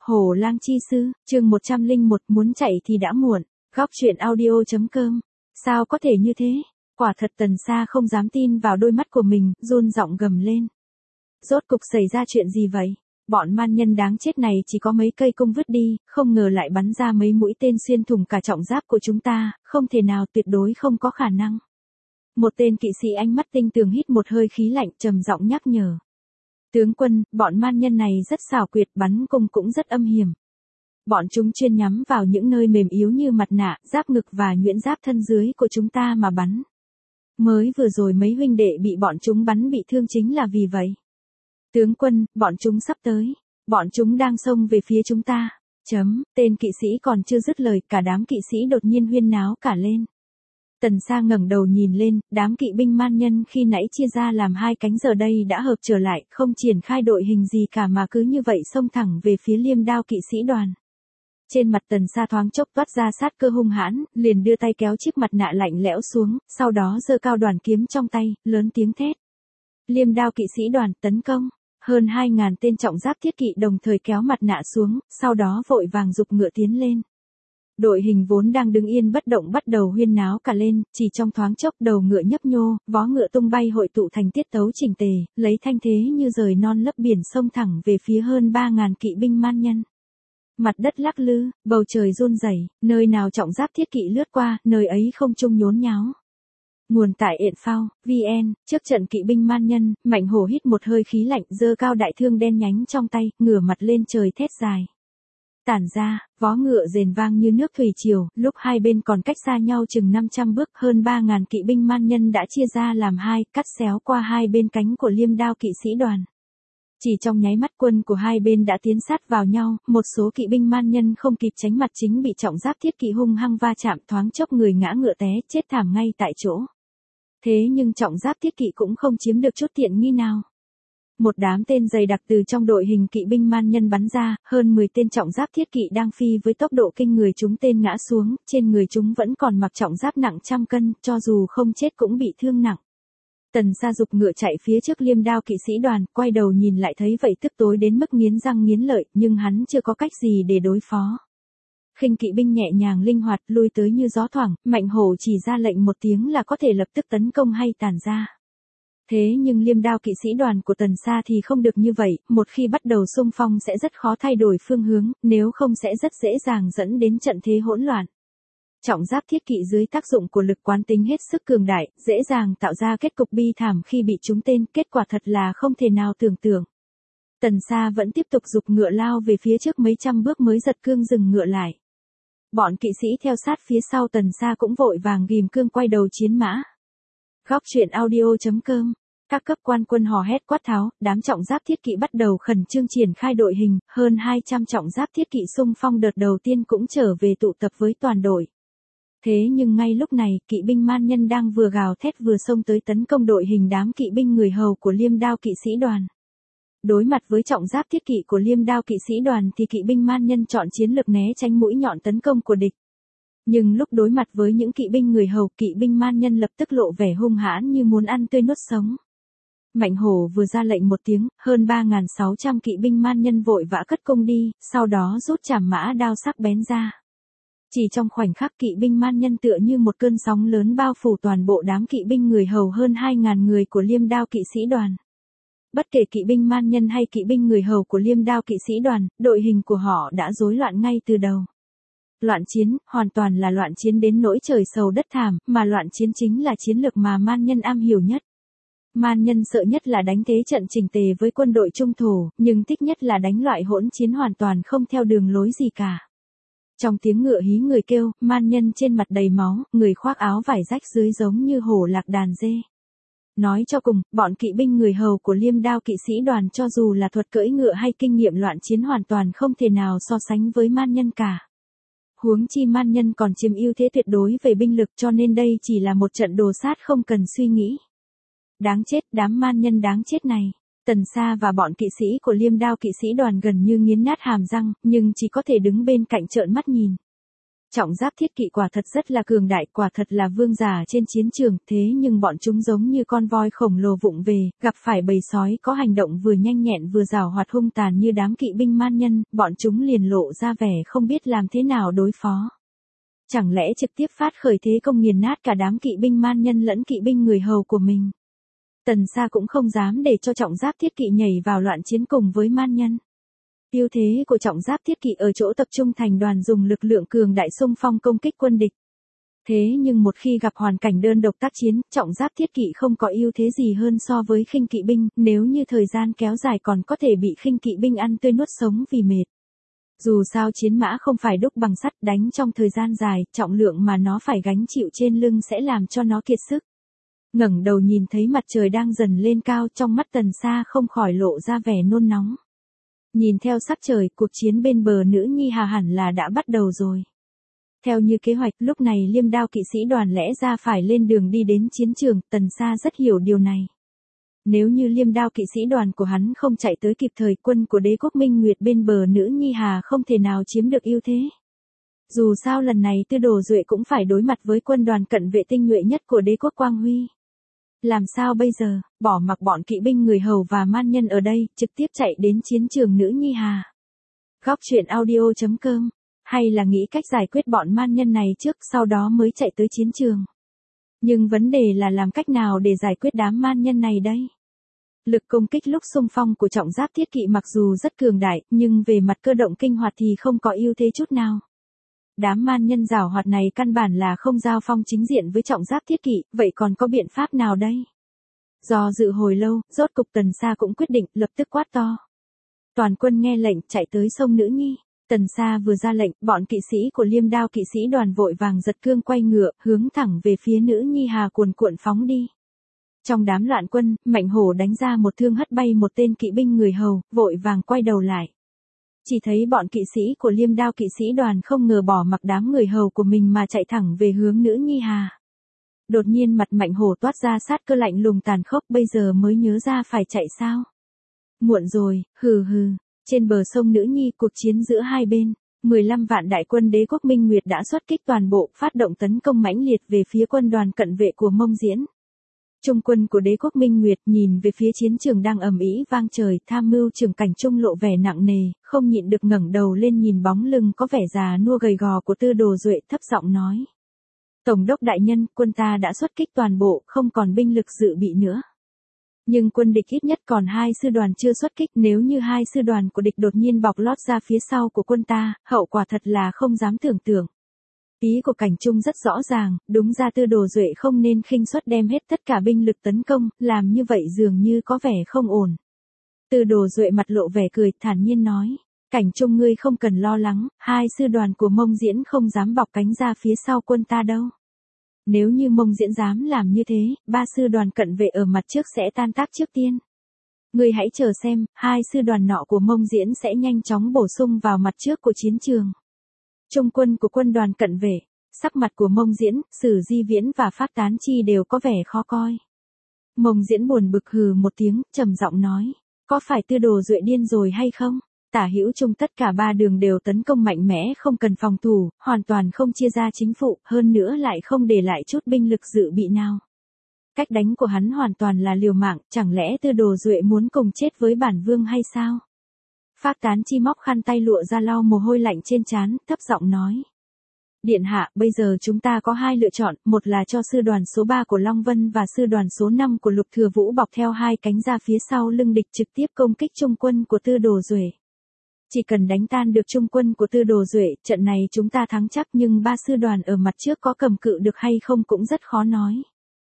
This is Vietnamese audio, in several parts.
Hổ lang chi sư, chương 101, muốn chạy thì đã muộn. Góc truyện audio.com. Sao có thể như thế? Quả thật Tần Sa không dám tin vào đôi mắt của mình, run giọng gầm lên. Rốt cục xảy ra chuyện gì vậy? Bọn man nhân đáng chết này chỉ có mấy cây cung vứt đi, không ngờ lại bắn ra mấy mũi tên xuyên thủng cả trọng giáp của chúng ta, không thể nào, tuyệt đối không có khả năng. Một tên kỵ sĩ ánh mắt tinh tường hít một hơi khí lạnh, trầm giọng nhắc nhở. Tướng quân, bọn man nhân này rất xảo quyệt, bắn cung cũng rất âm hiểm. Bọn chúng chuyên nhắm vào những nơi mềm yếu như mặt nạ, giáp ngực và nhuyễn giáp thân dưới của chúng ta mà bắn. Mới vừa rồi mấy huynh đệ bị bọn chúng bắn bị thương chính là vì vậy. Tướng quân, bọn chúng sắp tới. Bọn chúng đang xông về phía chúng ta. Tên kỵ sĩ còn chưa dứt lời, cả đám kỵ sĩ đột nhiên huyên náo cả lên. Tần Sa ngẩng đầu nhìn lên, đám kỵ binh man nhân khi nãy chia ra làm hai cánh giờ đây đã hợp trở lại, không triển khai đội hình gì cả mà cứ như vậy xông thẳng về phía Liêm Đao kỵ sĩ đoàn. Trên mặt Tần Sa thoáng chốc toát ra sát cơ hung hãn, liền đưa tay kéo chiếc mặt nạ lạnh lẽo xuống, sau đó giơ cao đoàn kiếm trong tay, lớn tiếng thét. Liêm Đao kỵ sĩ đoàn tấn công. Hơn 2.000 tên trọng giáp thiết kỵ đồng thời kéo mặt nạ xuống, sau đó vội vàng giục ngựa tiến lên. Đội hình vốn đang đứng yên bất động bắt đầu huyên náo cả lên, chỉ trong thoáng chốc đầu ngựa nhấp nhô, vó ngựa tung bay hội tụ thành tiết tấu chỉnh tề, lấy thanh thế như rời non lấp biển xông thẳng về phía hơn 3.000 kỵ binh man nhân. Mặt đất lắc lư, bầu trời run rẩy, nơi nào trọng giáp thiết kỵ lướt qua, nơi ấy không trung nhốn nháo. Nguồn tại Yện Phao, VN, trước trận kỵ binh man nhân, Mạnh Hổ hít một hơi khí lạnh, giơ cao đại thương đen nhánh trong tay, ngửa mặt lên trời thét dài. Tản ra, vó ngựa rền vang như nước thủy triều, lúc hai bên còn cách xa nhau chừng 500 bước, hơn 3.000 kỵ binh man nhân đã chia ra làm hai, cắt xéo qua hai bên cánh của Liêm Đao kỵ sĩ đoàn. Chỉ trong nháy mắt quân của hai bên đã tiến sát vào nhau, một số kỵ binh man nhân không kịp tránh mặt chính bị trọng giáp thiết kỵ hung hăng va chạm, thoáng chốc người ngã ngựa té, chết thảm ngay tại chỗ. Thế nhưng trọng giáp thiết kỵ cũng không chiếm được chút tiện nghi nào. Một đám tên dày đặc từ trong đội hình kỵ binh man nhân bắn ra, hơn 10 tên trọng giáp thiết kỵ đang phi với tốc độ kinh người, chúng tên ngã xuống, trên người chúng vẫn còn mặc trọng giáp nặng trăm cân, cho dù không chết cũng bị thương nặng. Tần Sa giục ngựa chạy phía trước Liêm Đao kỵ sĩ đoàn, quay đầu nhìn lại thấy vậy tức tối đến mức nghiến răng nghiến lợi, nhưng hắn chưa có cách gì để đối phó. Khinh kỵ binh nhẹ nhàng linh hoạt lui tới như gió thoảng, Mạnh Hổ chỉ ra lệnh một tiếng là có thể lập tức tấn công hay tản ra. Thế nhưng Liêm Đao kỵ sĩ đoàn của Tần Sa thì không được như vậy, một khi bắt đầu xung phong sẽ rất khó thay đổi phương hướng, nếu không sẽ rất dễ dàng dẫn đến trận thế hỗn loạn. Trọng giáp thiết kỵ dưới tác dụng của lực quán tính hết sức cường đại, dễ dàng tạo ra kết cục bi thảm khi bị trúng tên, kết quả thật là không thể nào tưởng tượng. Tần Sa vẫn tiếp tục giục ngựa lao về phía trước mấy trăm bước mới giật cương dừng ngựa lại. Bọn kỵ sĩ theo sát phía sau Tần Sa cũng vội vàng ghim cương quay đầu chiến mã. Góc truyện audio.com. Các cấp quan quân hò hét quát tháo, đám trọng giáp thiết kỵ bắt đầu khẩn trương triển khai đội hình, hơn 200 trọng giáp thiết kỵ xung phong đợt đầu tiên cũng trở về tụ tập với toàn đội. Thế nhưng ngay lúc này, kỵ binh man nhân đang vừa gào thét vừa xông tới tấn công đội hình đám kỵ binh người hầu của Liêm Đao kỵ sĩ đoàn. Đối mặt với trọng giáp thiết kỵ của Liêm Đao kỵ sĩ đoàn thì kỵ binh man nhân chọn chiến lược né tránh mũi nhọn tấn công của địch. Nhưng lúc đối mặt với những kỵ binh người hầu, kỵ binh man nhân lập tức lộ vẻ hung hãn như muốn ăn tươi nuốt sống. Mạnh Hổ vừa ra lệnh một tiếng, hơn 3.600 kỵ binh man nhân vội vã cất cung đi, sau đó rút trảm mã đao sắc bén ra. Chỉ trong khoảnh khắc kỵ binh man nhân tựa như một cơn sóng lớn bao phủ toàn bộ đám kỵ binh người hầu hơn 2.000 người của Liêm Đao kỵ sĩ đoàn. Bất kể kỵ binh man nhân hay kỵ binh người hầu của Liêm Đao kỵ sĩ đoàn, đội hình của họ đã rối loạn ngay từ đầu. Loạn chiến, hoàn toàn là loạn chiến đến nỗi trời sầu đất thảm, mà loạn chiến chính là chiến lược mà man nhân am hiểu nhất. Man nhân sợ nhất là đánh thế trận chỉnh tề với quân đội trung thổ, nhưng thích nhất là đánh loại hỗn chiến hoàn toàn không theo đường lối gì cả. Trong tiếng ngựa hí người kêu, man nhân trên mặt đầy máu, người khoác áo vải rách dưới giống như hổ lạc đàn dê. Nói cho cùng, bọn kỵ binh người hầu của Liêm Đao kỵ sĩ đoàn cho dù là thuật cưỡi ngựa hay kinh nghiệm loạn chiến hoàn toàn không thể nào so sánh với man nhân cả. Huống chi man nhân còn chiếm ưu thế tuyệt đối về binh lực, cho nên đây chỉ là một trận đồ sát không cần suy nghĩ. Đáng chết, đám man nhân đáng chết này. Tần Sa và bọn kỵ sĩ của Liêm Đao kỵ sĩ đoàn gần như nghiến nát hàm răng, nhưng chỉ có thể đứng bên cạnh trợn mắt nhìn. Trọng giáp thiết kỵ quả thật rất là cường đại, quả thật là vương giả trên chiến trường, thế nhưng bọn chúng giống như con voi khổng lồ vụng về, gặp phải bầy sói có hành động vừa nhanh nhẹn vừa giàu hoạt hung tàn như đám kỵ binh man nhân, bọn chúng liền lộ ra vẻ không biết làm thế nào đối phó. Chẳng lẽ trực tiếp phát khởi thế công nghiền nát cả đám kỵ binh man nhân lẫn kỵ binh người hầu của mình. Tần Sa cũng không dám để cho trọng giáp thiết kỵ nhảy vào loạn chiến cùng với man nhân. Ưu thế của trọng giáp thiết kỵ ở chỗ tập trung thành đoàn dùng lực lượng cường đại xung phong công kích quân địch. Thế nhưng một khi gặp hoàn cảnh đơn độc tác chiến, trọng giáp thiết kỵ không có ưu thế gì hơn so với khinh kỵ binh, nếu như thời gian kéo dài còn có thể bị khinh kỵ binh ăn tươi nuốt sống vì mệt. Dù sao chiến mã không phải đúc bằng sắt, đánh trong thời gian dài, trọng lượng mà nó phải gánh chịu trên lưng sẽ làm cho nó kiệt sức. Ngẩng đầu nhìn thấy mặt trời đang dần lên cao, trong mắt Tần Sa không khỏi lộ ra vẻ nôn nóng. Nhìn theo sắc trời, cuộc chiến bên bờ Nữ Nhi Hà hẳn là đã bắt đầu rồi. Theo như kế hoạch, lúc này Liêm Đao kỵ sĩ đoàn lẽ ra phải lên đường đi đến chiến trường, Tần Sa rất hiểu điều này. Nếu như Liêm Đao kỵ sĩ đoàn của hắn không chạy tới kịp thời, quân của Đế quốc Minh Nguyệt bên bờ Nữ Nhi Hà không thể nào chiếm được ưu thế. Dù sao lần này Tư Đồ Duệ cũng phải đối mặt với quân đoàn cận vệ tinh nhuệ nhất của Đế quốc Quang Huy. Làm sao bây giờ, bỏ mặc bọn kỵ binh người hầu và man nhân ở đây, trực tiếp chạy đến chiến trường Nữ Nhi Hà. Góc truyện audio.com, hay là nghĩ cách giải quyết bọn man nhân này trước sau đó mới chạy tới chiến trường. Nhưng vấn đề là làm cách nào để giải quyết đám man nhân này đây? Lực công kích lúc xung phong của trọng giáp thiết kỵ mặc dù rất cường đại, nhưng về mặt cơ động kinh hoạt thì không có ưu thế chút nào. Đám man nhân giảo hoạt này căn bản là không giao phong chính diện với trọng giáp thiết kỵ, vậy còn có biện pháp nào đây? Do dự hồi lâu, rốt cục Tần Sa cũng quyết định, lập tức quát to. Toàn quân nghe lệnh, chạy tới sông Nữ Nhi. Tần Sa vừa ra lệnh, bọn kỵ sĩ của Liêm Đao kỵ sĩ đoàn vội vàng giật cương quay ngựa, hướng thẳng về phía Nữ Nhi Hà cuồn cuộn phóng đi. Trong đám loạn quân, Mạnh Hổ đánh ra một thương hất bay một tên kỵ binh người hầu, vội vàng quay đầu lại. Chỉ thấy bọn kỵ sĩ của Liêm Đao kỵ sĩ đoàn không ngờ bỏ mặc đám người hầu của mình mà chạy thẳng về hướng Nữ Nhi Hà. Đột nhiên mặt Mạnh Hổ toát ra sát cơ lạnh lùng tàn khốc, bây giờ mới nhớ ra phải chạy sao? Muộn rồi, hừ hừ. Trên bờ sông Nữ Nhi, cuộc chiến giữa hai bên, 15 vạn đại quân Đế quốc Minh Nguyệt đã xuất kích toàn bộ, phát động tấn công mãnh liệt về phía quân đoàn cận vệ của Mông Diễn. Trung quân của Đế quốc Minh Nguyệt nhìn về phía chiến trường đang ầm ĩ vang trời, tham mưu trưởng Cảnh Trung lộ vẻ nặng nề, không nhịn được ngẩng đầu lên nhìn bóng lưng có vẻ già nua gầy gò của Tư Đồ Duệ, thấp giọng nói: Tổng đốc đại nhân, quân ta đã xuất kích toàn bộ, không còn binh lực dự bị nữa. Nhưng quân địch ít nhất còn 2 sư đoàn chưa xuất kích, nếu như 2 sư đoàn của địch đột nhiên bọc lót ra phía sau của quân ta, hậu quả thật là không dám tưởng tượng. Ý của Cảnh Trung rất rõ ràng, đúng ra Tư Đồ Duệ không nên khinh suất đem hết tất cả binh lực tấn công, làm như vậy dường như có vẻ không ổn. Tư Đồ Duệ mặt lộ vẻ cười, thản nhiên nói: Cảnh Trung ngươi không cần lo lắng, 2 sư đoàn của Mông Diễn không dám bọc cánh ra phía sau quân ta đâu. Nếu như Mông Diễn dám làm như thế, 3 sư đoàn cận vệ ở mặt trước sẽ tan tác trước tiên. Ngươi hãy chờ xem, 2 sư đoàn nọ của Mông Diễn sẽ nhanh chóng bổ sung vào mặt trước của chiến trường. Trung quân của quân đoàn cận vệ, sắc mặt của Mông Diễn, Sử Di Viễn và Phác Tán Chi đều có vẻ khó coi. Mông Diễn buồn bực hừ một tiếng, trầm giọng nói: Có phải Tư Đồ Duệ điên rồi hay không? Tả hữu trung tất cả 3 đường đều tấn công mạnh mẽ không cần phòng thủ, hoàn toàn không chia ra chính phụ, hơn nữa lại không để lại chút binh lực dự bị nào. Cách đánh của hắn hoàn toàn là liều mạng, chẳng lẽ Tư Đồ Duệ muốn cùng chết với bản vương hay sao? Phác Tán Chi móc khăn tay lụa ra lau mồ hôi lạnh trên trán, thấp giọng nói: Điện hạ, bây giờ chúng ta có 2 lựa chọn, một là cho sư đoàn số 3 của Long Vân và sư đoàn số 5 của Lục Thừa Vũ bọc theo 2 cánh ra phía sau lưng địch trực tiếp công kích trung quân của Tư Đồ Duệ. Chỉ cần đánh tan được trung quân của Tư Đồ Duệ, trận này chúng ta thắng chắc, nhưng 3 sư đoàn ở mặt trước có cầm cự được hay không cũng rất khó nói.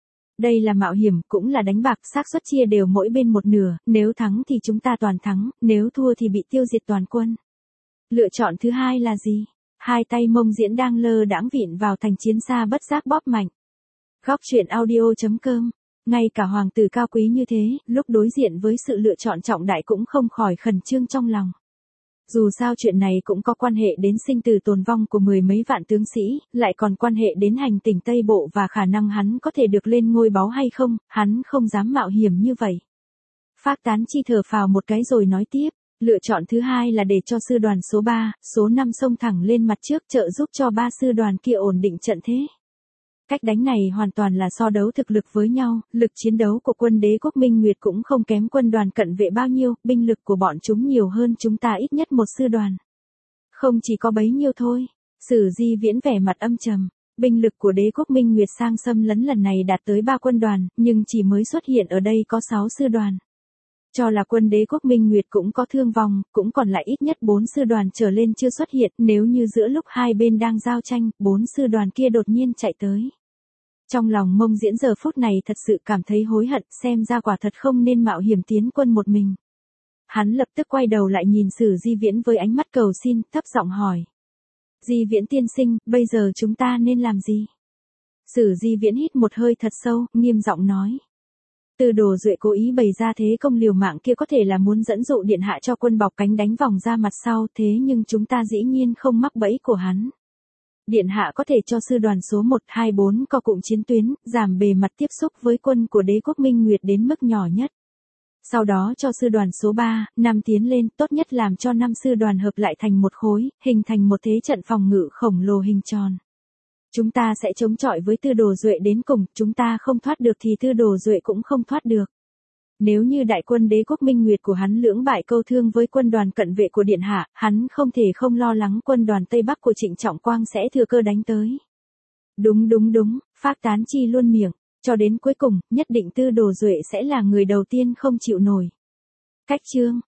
Đây là mạo hiểm, cũng là đánh bạc, xác suất chia đều mỗi bên một nửa, nếu thắng thì chúng ta toàn thắng, nếu thua thì bị tiêu diệt toàn quân. Lựa chọn thứ hai là gì? Hai tay Mông Diễn đang lơ đãng vịn vào thành chiến xa bất giác bóp mạnh. Góc truyện audio.com, ngay cả hoàng tử cao quý như thế, lúc đối diện với sự lựa chọn trọng đại cũng không khỏi khẩn trương trong lòng. Dù sao chuyện này cũng có quan hệ đến sinh tử tồn vong của 10 mấy vạn tướng sĩ, lại còn quan hệ đến hành tỉnh Tây Bộ và khả năng hắn có thể được lên ngôi báu hay không, hắn không dám mạo hiểm như vậy. Phác Tán Chi thở phào một cái rồi nói tiếp: Lựa chọn thứ hai là để cho sư đoàn số 3, số 5 xông thẳng lên mặt trước trợ giúp cho ba sư đoàn kia ổn định trận thế. Cách đánh này hoàn toàn là so đấu thực lực với nhau, lực chiến đấu của quân Đế quốc Minh Nguyệt cũng không kém quân đoàn cận vệ bao nhiêu, binh lực của bọn chúng nhiều hơn chúng ta ít nhất một sư đoàn. Không chỉ có bấy nhiêu thôi, Sử Di Viễn vẻ mặt âm trầm, binh lực của Đế quốc Minh Nguyệt sang xâm lấn lần này đạt tới 3 quân đoàn, nhưng chỉ mới xuất hiện ở đây có 6 sư đoàn. Cho là quân Đế quốc Minh Nguyệt cũng có thương vong, cũng còn lại ít nhất 4 sư đoàn trở lên chưa xuất hiện, nếu như giữa lúc hai bên đang giao tranh, 4 sư đoàn kia đột nhiên chạy tới. Trong lòng Mông Diễn giờ phút này thật sự cảm thấy hối hận, xem ra quả thật không nên mạo hiểm tiến quân một mình. Hắn lập tức quay đầu lại nhìn Sử Di Viễn với ánh mắt cầu xin, thấp giọng hỏi. Di Viễn tiên sinh, bây giờ chúng ta nên làm gì? Sử Di Viễn hít một hơi thật sâu, nghiêm giọng nói. Từ Đồ Duệ cố ý bày ra thế công liều mạng kia có thể là muốn dẫn dụ điện hạ cho quân bọc cánh đánh vòng ra mặt sau, thế nhưng chúng ta dĩ nhiên không mắc bẫy của hắn. Điện hạ có thể cho sư đoàn số 1, 2, 4 co cụm chiến tuyến, giảm bề mặt tiếp xúc với quân của Đế quốc Minh Nguyệt đến mức nhỏ nhất. Sau đó cho sư đoàn số 3, 5 tiến lên, tốt nhất làm cho 5 sư đoàn hợp lại thành một khối, hình thành một thế trận phòng ngự khổng lồ hình tròn. Chúng ta sẽ chống chọi với Tư Đồ Duệ đến cùng, chúng ta không thoát được thì Tư Đồ Duệ cũng không thoát được. Nếu như đại quân Đế quốc Minh Nguyệt của hắn lưỡng bại câu thương với quân đoàn cận vệ của Điện Hạ, hắn không thể không lo lắng quân đoàn Tây Bắc của Trịnh Trọng Quang sẽ thừa cơ đánh tới. Đúng, Phác Tán Chi luôn miệng, cho đến cuối cùng, nhất định Tư Đồ Duệ sẽ là người đầu tiên không chịu nổi. Cách chương